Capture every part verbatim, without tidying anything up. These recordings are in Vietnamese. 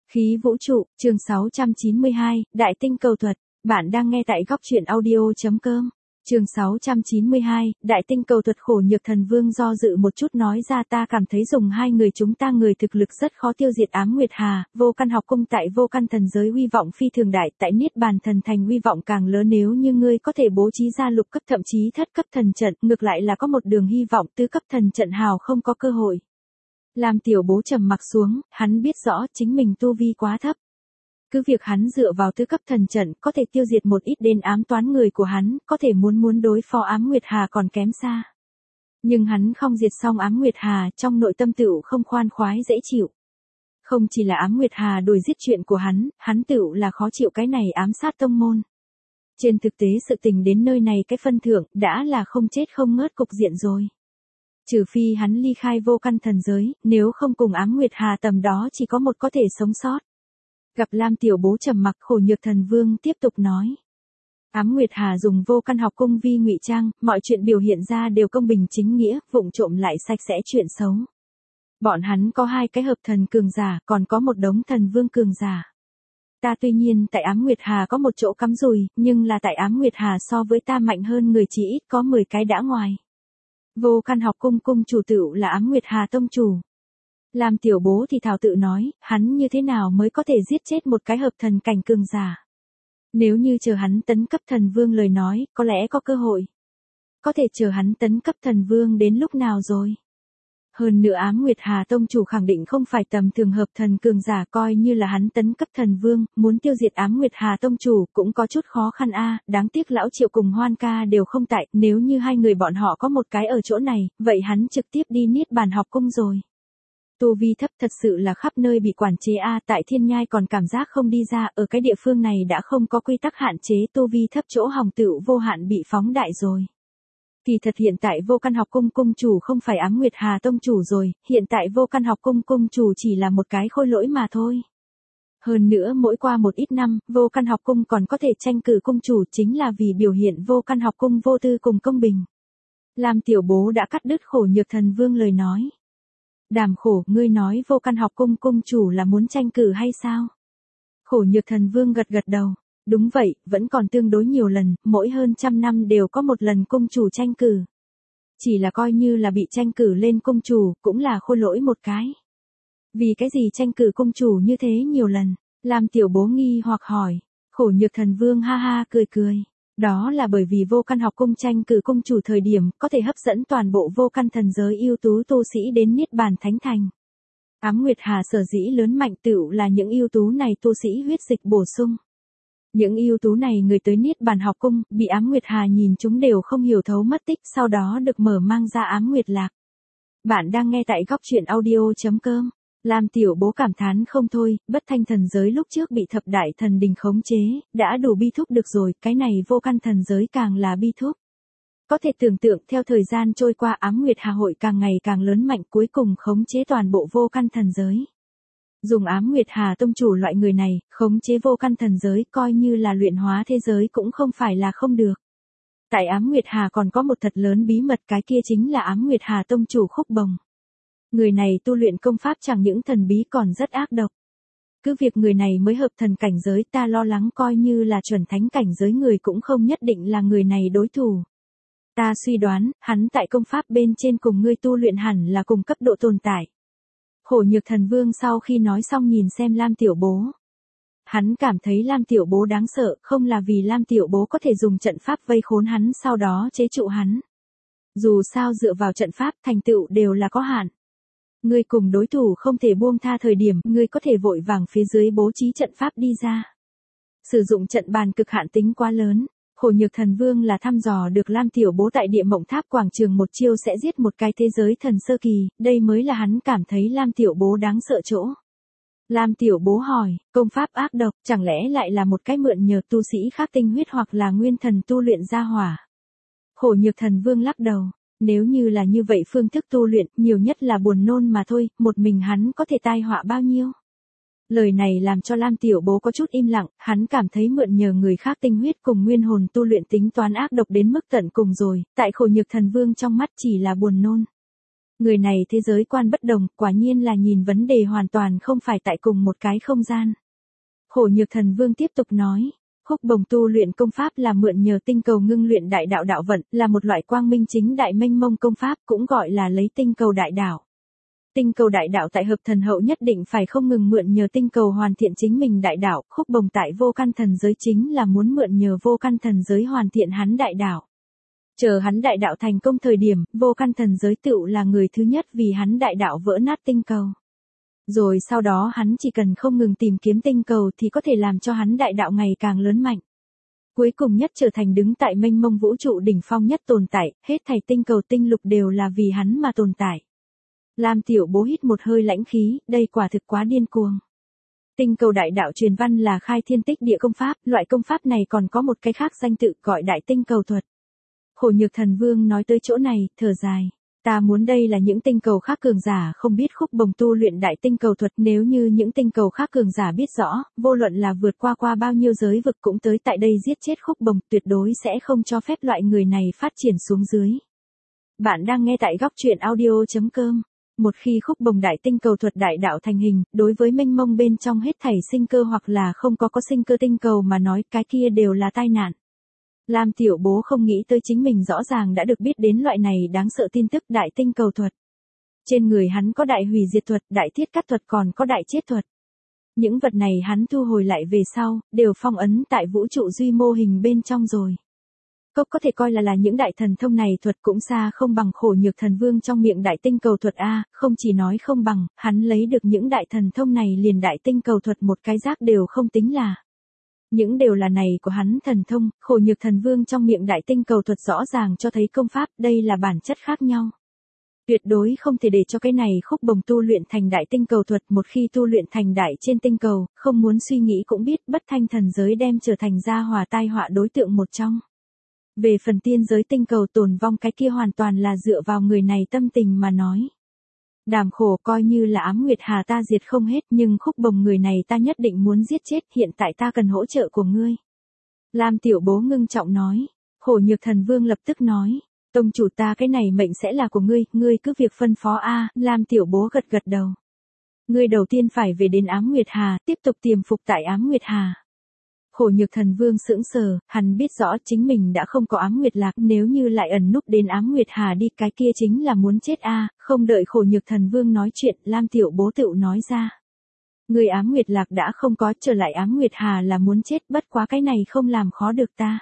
Khí vũ trụ, chương sáu trăm chín mươi hai, Đại tinh cầu thuật. Bạn đang nghe tại góc truyện audio.com. Chương sáu trăm chín mươi hai, Đại tinh cầu thuật. Khổ Nhược Thần Vương do dự một chút nói ra, ta cảm thấy dùng hai người chúng ta người thực lực rất khó tiêu diệt Ám Nguyệt Hà. Vô Căn học cung tại Vô Căn thần giới uy vọng phi thường đại, tại Niết Bàn thần thành uy vọng càng lớn. Nếu như ngươi có thể bố trí ra lục cấp thậm chí thất cấp thần trận, ngược lại là có một đường hy vọng tứ cấp thần trận hào không có cơ hội. Lam Tiểu Bố trầm mặc xuống, hắn biết rõ chính mình tu vi quá thấp. Cứ việc hắn dựa vào tứ cấp thần trận có thể tiêu diệt một ít đến ám toán người của hắn, có thể muốn muốn đối phó Ám Nguyệt Hà còn kém xa. Nhưng hắn không diệt xong Ám Nguyệt Hà, trong nội tâm tựu không khoan khoái dễ chịu. Không chỉ là Ám Nguyệt Hà đuổi giết chuyện của hắn, hắn tựu là khó chịu cái này ám sát tông môn. Trên thực tế sự tình đến nơi này cái phân thượng đã là không chết không ngớt cục diện rồi. Trừ phi hắn ly khai Vô Căn thần giới, nếu không cùng Ám Nguyệt Hà tầm đó chỉ có một có thể sống sót. Gặp Lam Tiểu Bố trầm mặc, Khổ Nhược Thần Vương tiếp tục nói. Ám Nguyệt Hà dùng Vô Căn học cung vi ngụy trang, mọi chuyện biểu hiện ra đều công bình chính nghĩa, vụng trộm lại sạch sẽ chuyện xấu. Bọn hắn có hai cái hợp thần cường giả, còn có một đống thần vương cường giả. Ta tuy nhiên tại Ám Nguyệt Hà có một chỗ cắm rùi, nhưng là tại Ám Nguyệt Hà so với ta mạnh hơn người chỉ ít có mười cái đã ngoài. Vô Căn học cung cung chủ tựu là Ám Nguyệt Hà tông chủ. Lam Tiểu Bố thì thảo tự nói, hắn như thế nào mới có thể giết chết một cái hợp thần cảnh cường giả. Nếu như chờ hắn tấn cấp thần vương lời nói, có lẽ có cơ hội. Có thể chờ hắn tấn cấp thần vương đến lúc nào rồi? Hơn nữa Ám Nguyệt Hà tông chủ khẳng định không phải tầm thường hợp thần cường giả, coi như là hắn tấn cấp thần vương, muốn tiêu diệt Ám Nguyệt Hà tông chủ cũng có chút khó khăn a. Đáng tiếc lão Triệu cùng Hoan ca đều không tại, nếu như hai người bọn họ có một cái ở chỗ này, vậy hắn trực tiếp đi Niết Bàn học cung rồi. Tu vi thấp thật sự là khắp nơi bị quản chế a, tại Thiên Nhai còn cảm giác không đi ra, ở cái địa phương này đã không có quy tắc hạn chế, tu vi thấp chỗ hồng tựu vô hạn bị phóng đại rồi. Kỳ thật hiện tại Vô Căn học cung cung chủ không phải Ám Nguyệt Hà tông chủ rồi, hiện tại Vô Căn học cung cung chủ chỉ là một cái khôi lỗi mà thôi. Hơn nữa mỗi qua một ít năm, Vô Căn học cung còn có thể tranh cử cung chủ, chính là vì biểu hiện Vô Căn học cung vô tư cùng công bình. Lam Tiểu Bố đã cắt đứt Khổ Nhược Thần Vương lời nói. Đàm Khổ, ngươi nói Vô Căn học cung cung chủ là muốn tranh cử hay sao? Khổ Nhược Thần Vương gật gật đầu. Đúng vậy, vẫn còn tương đối nhiều lần, mỗi hơn trăm năm đều có một lần cung chủ tranh cử. Chỉ là coi như là bị tranh cử lên cung chủ, cũng là khôi lỗi một cái. Vì cái gì tranh cử cung chủ như thế nhiều lần? Lam Tiểu Bố nghi hoặc hỏi. Khổ Nhược Thần Vương ha ha cười cười. Đó là bởi vì Vô Căn học cung tranh cử cung chủ thời điểm, có thể hấp dẫn toàn bộ Vô Căn thần giới ưu tú tu sĩ đến Niết Bàn thánh thành. Ám Nguyệt Hà sở dĩ lớn mạnh tựu là những ưu tú này tu sĩ huyết dịch bổ sung. Những ưu tú này người tới Niết Bàn học cung, bị Ám Nguyệt Hà nhìn chúng đều không hiểu thấu mất tích, sau đó được mở mang ra Ám Nguyệt Lạc. Bạn đang nghe tại góc truyện audio.com. Lam Tiểu Bố cảm thán không thôi, Bất Thanh thần giới lúc trước bị thập đại thần đình khống chế, đã đủ bi thúc được rồi, cái này Vô Căn thần giới càng là bi thúc. Có thể tưởng tượng theo thời gian trôi qua Ám Nguyệt Hà hội càng ngày càng lớn mạnh, cuối cùng khống chế toàn bộ Vô Căn thần giới. Dùng Ám Nguyệt Hà tông chủ loại người này, khống chế Vô Căn thần giới coi như là luyện hóa thế giới cũng không phải là không được. Tại Ám Nguyệt Hà còn có một thật lớn bí mật, cái kia chính là Ám Nguyệt Hà tông chủ Khúc Bồng. Người này tu luyện công pháp chẳng những thần bí còn rất ác độc. Cứ việc người này mới hợp thần cảnh giới, ta lo lắng coi như là chuẩn thánh cảnh giới người cũng không nhất định là người này đối thủ. Ta suy đoán, hắn tại công pháp bên trên cùng ngươi tu luyện hẳn là cùng cấp độ tồn tại. Khổ Nhược Thần Vương sau khi nói xong nhìn xem Lam Tiểu Bố. Hắn cảm thấy Lam Tiểu Bố đáng sợ, không là vì Lam Tiểu Bố có thể dùng trận pháp vây khốn hắn sau đó chế trụ hắn. Dù sao dựa vào trận pháp thành tựu đều là có hạn. Ngươi cùng đối thủ không thể buông tha thời điểm, ngươi có thể vội vàng phía dưới bố trí trận pháp đi ra. Sử dụng trận bàn cực hạn tính quá lớn. Khổ Nhược Thần Vương là thăm dò được Lam Tiểu Bố tại Địa Mộng Tháp quảng trường một chiêu sẽ giết một cái thế giới thần sơ kỳ, đây mới là hắn cảm thấy Lam Tiểu Bố đáng sợ chỗ. Lam Tiểu Bố hỏi, công pháp ác độc, chẳng lẽ lại là một cái mượn nhờ tu sĩ khác tinh huyết hoặc là nguyên thần tu luyện ra hỏa? Khổ Nhược Thần Vương lắc đầu, nếu như là như vậy phương thức tu luyện, nhiều nhất là buồn nôn mà thôi, một mình hắn có thể tai họa bao nhiêu? Lời này làm cho Lam Tiểu Bố có chút im lặng, hắn cảm thấy mượn nhờ người khác tinh huyết cùng nguyên hồn tu luyện tính toán ác độc đến mức tận cùng rồi, tại Khổ Nhược Thần Vương trong mắt chỉ là buồn nôn. Người này thế giới quan bất đồng, quả nhiên là nhìn vấn đề hoàn toàn không phải tại cùng một cái không gian. Khổ Nhược Thần Vương tiếp tục nói, Khúc Bồng tu luyện công pháp là mượn nhờ tinh cầu ngưng luyện đại đạo đạo vận, là một loại quang minh chính đại mênh mông công pháp, cũng gọi là lấy tinh cầu đại đạo. Tinh cầu đại đạo tại hợp thần hậu nhất định phải không ngừng mượn nhờ tinh cầu hoàn thiện chính mình đại đạo, Khúc Bồng tại vô căn thần giới chính là muốn mượn nhờ vô căn thần giới hoàn thiện hắn đại đạo. Chờ hắn đại đạo thành công thời điểm, vô căn thần giới tựu là người thứ nhất vì hắn đại đạo vỡ nát tinh cầu. Rồi sau đó hắn chỉ cần không ngừng tìm kiếm tinh cầu thì có thể làm cho hắn đại đạo ngày càng lớn mạnh. Cuối cùng nhất trở thành đứng tại mênh mông vũ trụ đỉnh phong nhất tồn tại, hết thảy tinh cầu tinh lục đều là vì hắn mà tồn tại. Lam Tiểu Bố hít một hơi lãnh khí, đây quả thực quá điên cuồng. Tinh cầu đại đạo truyền văn là khai thiên tích địa công pháp, loại công pháp này còn có một cái khác danh tự gọi đại tinh cầu thuật. Khổ Nhược Thần Vương nói tới chỗ này, thở dài. Ta muốn đây là những tinh cầu khác cường giả không biết Khúc Bồng tu luyện đại tinh cầu thuật, nếu như những tinh cầu khác cường giả biết rõ, vô luận là vượt qua qua bao nhiêu giới vực cũng tới tại đây giết chết Khúc Bồng, tuyệt đối sẽ không cho phép loại người này phát triển xuống dưới. Bạn đang nghe tại góc truyện audio chấm com. Một khi Khúc Bồng đại tinh cầu thuật đại đạo thành hình, đối với mênh mông bên trong hết thảy sinh cơ hoặc là không có có sinh cơ tinh cầu mà nói, cái kia đều là tai nạn. Lam Tiểu Bố không nghĩ tới chính mình rõ ràng đã được biết đến loại này đáng sợ tin tức đại tinh cầu thuật. Trên người hắn có đại hủy diệt thuật, đại thiết cắt thuật còn có đại chết thuật. Những vật này hắn thu hồi lại về sau, đều phong ấn tại vũ trụ duy mô hình bên trong rồi. Cốc có thể coi là là những đại thần thông này thuật cũng xa không bằng Khổ Nhược Thần Vương trong miệng đại tinh cầu thuật A, không chỉ nói không bằng, hắn lấy được những đại thần thông này liền đại tinh cầu thuật một cái rác đều không tính là. Những đều là này của hắn thần thông, Khổ Nhược Thần Vương trong miệng đại tinh cầu thuật rõ ràng cho thấy công pháp, đây là bản chất khác nhau. Tuyệt đối không thể để cho cái này Khúc Bồng tu luyện thành đại tinh cầu thuật, một khi tu luyện thành đại trên tinh cầu, không muốn suy nghĩ cũng biết bất thanh thần giới đem trở thành gia hòa tai họa đối tượng một trong. Về phần tiên giới tinh cầu tồn vong cái kia hoàn toàn là dựa vào người này tâm tình mà nói. Đàm khổ coi như là ám nguyệt hà ta diệt không hết nhưng Khúc Bồng người này ta nhất định muốn giết chết, hiện tại ta cần hỗ trợ của ngươi. Lam Tiểu Bố ngưng trọng nói. Khổ Nhược Thần Vương lập tức nói. Tông chủ ta cái này mệnh sẽ là của ngươi, ngươi cứ việc phân phó a. Lam Tiểu Bố gật gật đầu. Ngươi đầu tiên phải về đến ám nguyệt hà, tiếp tục tiềm phục tại ám nguyệt hà. Khổ Nhược Thần Vương sững sờ, hắn biết rõ chính mình đã không có ám nguyệt lạc, nếu như lại ẩn núp đến ám nguyệt hà đi cái kia chính là muốn chết a. Không đợi Khổ Nhược Thần Vương nói chuyện, Lam Tiểu Bố tựu nói ra. Người ám nguyệt lạc đã không có, trở lại ám nguyệt hà là muốn chết, bất quá cái này không làm khó được ta.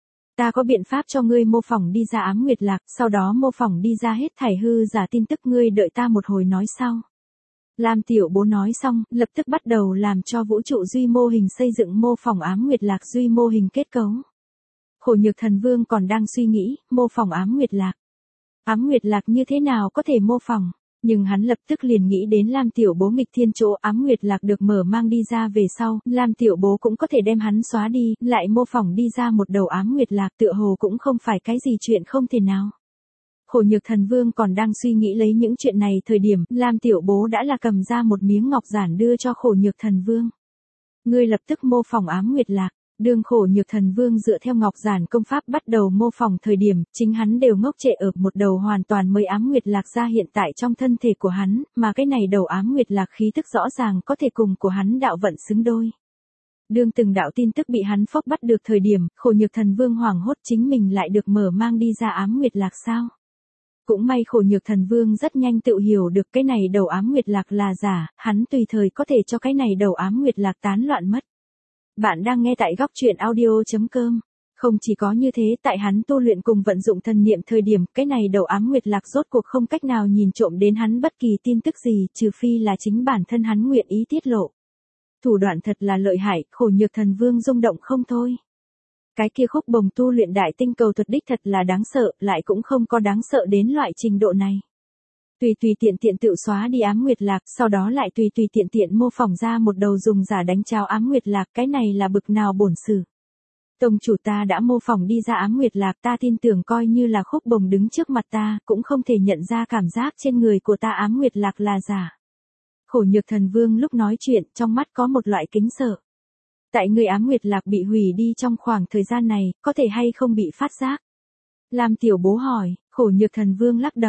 Ta có biện pháp cho ngươi mô phỏng đi ra ám nguyệt lạc, sau đó mô phỏng đi ra hết thảy hư giả tin tức, ngươi đợi ta một hồi nói sau. Lam Tiểu Bố nói xong, lập tức bắt đầu làm cho vũ trụ duy mô hình xây dựng mô phỏng ám nguyệt lạc duy mô hình kết cấu. Khổ Nhược Thần Vương còn đang suy nghĩ, mô phỏng ám nguyệt lạc. Ám nguyệt lạc như thế nào có thể mô phỏng, nhưng hắn lập tức liền nghĩ đến Lam Tiểu Bố nghịch thiên chỗ ám nguyệt lạc được mở mang đi ra về sau, Lam Tiểu Bố cũng có thể đem hắn xóa đi, lại mô phỏng đi ra một đầu ám nguyệt lạc, tựa hồ cũng không phải cái gì chuyện không thể nào. Khổ Nhược Thần Vương còn đang suy nghĩ lấy những chuyện này thời điểm, Lam Tiểu Bố đã là cầm ra một miếng ngọc giản đưa cho Khổ Nhược Thần Vương. Ngươi lập tức mô phỏng ám nguyệt lạc. Đường Khổ Nhược Thần Vương dựa theo ngọc giản công pháp bắt đầu mô phỏng thời điểm, chính hắn đều ngốc trệ ở một đầu hoàn toàn mới ám nguyệt lạc ra hiện tại trong thân thể của hắn, mà cái này đầu ám nguyệt lạc khí tức rõ ràng có thể cùng của hắn đạo vận xứng đôi. Đương từng đạo tin tức bị hắn phốc bắt được thời điểm, Khổ Nhược Thần Vương hoảng hốt chính mình lại được mở mang đi ra ám nguyệt lạc sao? Cũng may Khổ Nhược Thần Vương rất nhanh tự hiểu được cái này đầu ám nguyệt lạc là giả, hắn tùy thời có thể cho cái này đầu ám nguyệt lạc tán loạn mất. Bạn đang nghe tại góc truyện audio chấm com. Không chỉ có như thế, tại hắn tu luyện cùng vận dụng thần niệm thời điểm, cái này đầu ám nguyệt lạc rốt cuộc không cách nào nhìn trộm đến hắn bất kỳ tin tức gì, trừ phi là chính bản thân hắn nguyện ý tiết lộ. Thủ đoạn thật là lợi hại, Khổ Nhược Thần Vương rung động không thôi. Cái kia Khúc Bồng tu luyện đại tinh cầu thuật đích thật là đáng sợ, lại cũng không có đáng sợ đến loại trình độ này. Tùy tùy tiện tiện tự xóa đi ám nguyệt lạc, sau đó lại tùy tùy tiện tiện mô phỏng ra một đầu dùng giả đánh trao ám nguyệt lạc, cái này là bực nào bổn sự. Tông chủ ta đã mô phỏng đi ra ám nguyệt lạc, ta tin tưởng coi như là Khúc Bồng đứng trước mặt ta, cũng không thể nhận ra cảm giác trên người của ta ám nguyệt lạc là giả. Khổ Nhược Thần Vương lúc nói chuyện, trong mắt có một loại kính sợ. Tại người ám nguyệt lạc bị hủy đi trong khoảng thời gian này, có thể hay không bị phát giác? Lam Tiểu Bố hỏi, Khổ Nhược Thần Vương lắc đầu.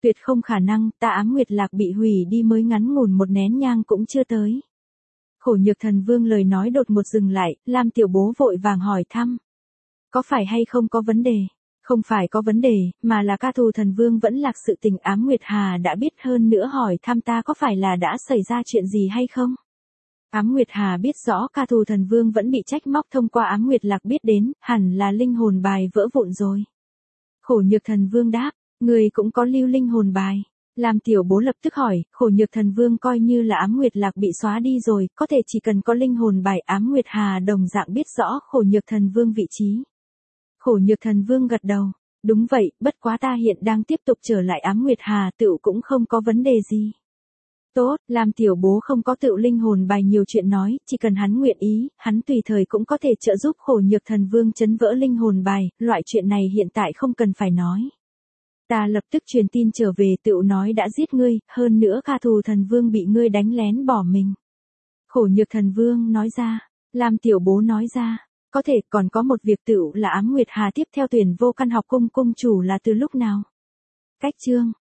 Tuyệt không khả năng, ta ám nguyệt lạc bị hủy đi mới ngắn ngủn một nén nhang cũng chưa tới. Khổ nhược thần vương lời nói đột ngột dừng lại, Lam tiểu bố vội vàng hỏi thăm. Có phải hay không có vấn đề? Không phải có vấn đề, mà là ca thù thần vương vẫn lạc sự tình ám nguyệt hà đã biết hơn nữa hỏi thăm ta có phải là đã xảy ra chuyện gì hay không? Ám Nguyệt Hà biết rõ ca thù thần vương vẫn bị trách móc thông qua ám nguyệt lạc biết đến, hẳn là linh hồn bài vỡ vụn rồi. Khổ nhược thần vương đáp, người cũng có lưu linh hồn bài. Lam tiểu bố lập tức hỏi, khổ nhược thần vương coi như là ám nguyệt lạc bị xóa đi rồi, có thể chỉ cần có linh hồn bài ám nguyệt hà đồng dạng biết rõ khổ nhược thần vương vị trí. Khổ nhược thần vương gật đầu, đúng vậy, bất quá ta hiện đang tiếp tục trở lại ám nguyệt hà tựu cũng không có vấn đề gì. Tốt, Lam tiểu bố không có tựu linh hồn bài nhiều chuyện nói, chỉ cần hắn nguyện ý, hắn tùy thời cũng có thể trợ giúp khổ nhược thần vương chấn vỡ linh hồn bài, loại chuyện này hiện tại không cần phải nói. Ta lập tức truyền tin trở về tựu nói đã giết ngươi, hơn nữa ca thù thần vương bị ngươi đánh lén bỏ mình. Khổ nhược thần vương nói ra, Lam tiểu bố nói ra, có thể còn có một việc tựu là ám nguyệt hà tiếp theo tuyển vô căn học cung cung chủ là từ lúc nào. Cách chương